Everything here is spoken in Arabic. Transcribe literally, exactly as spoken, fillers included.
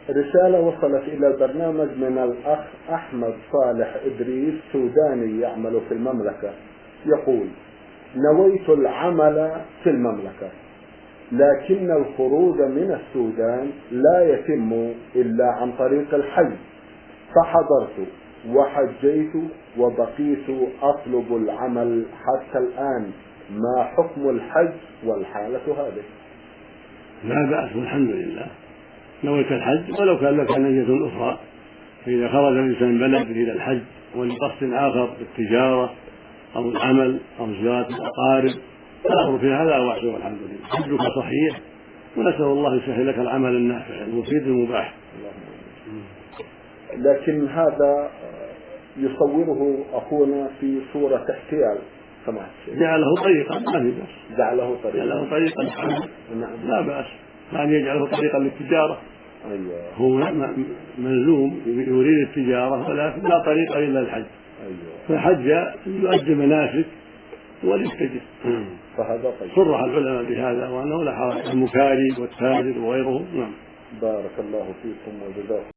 رسالة وصلت إلى البرنامج من الأخ أحمد صالح إدريس، سوداني يعمل في المملكة، يقول: نويت العمل في المملكة، لكن الخروج من السودان لا يتم إلا عن طريق الحج، فحضرت وحجيت وبقيت أطلب العمل حتى الآن، ما حكم الحج والحالة هذه؟ لا بأس والحمد لله. نويت الحج ولو كان لك نية أخرى، فإذا خرج الإنسان بلد إلى الحج ولقصد آخر التجارة أو العمل أو زيارة الأقارب الأمر في هذا وحده والحمد لله. حجك صحيح، ونسأل الله يسهل لك العمل النافع المفيد المباح. لكن هذا يصوره أخونا في صورة احتيال، جعله طريقا ما في بأس، جعله طريقا جعله طريقا نعم. لا بأس، كان يجعله طريقا للتجارة. أيوة. هو ملزوم يريد التجارة ولكن لا طريق إلا الحج. أيوة. فالحج يؤدي مناسك وليستجب. فهذا طيب. صرح العلماء بهذا وأنه لا حرج، المكاري والتاجر وغيره. نعم. بارك الله فيكم وجزاكم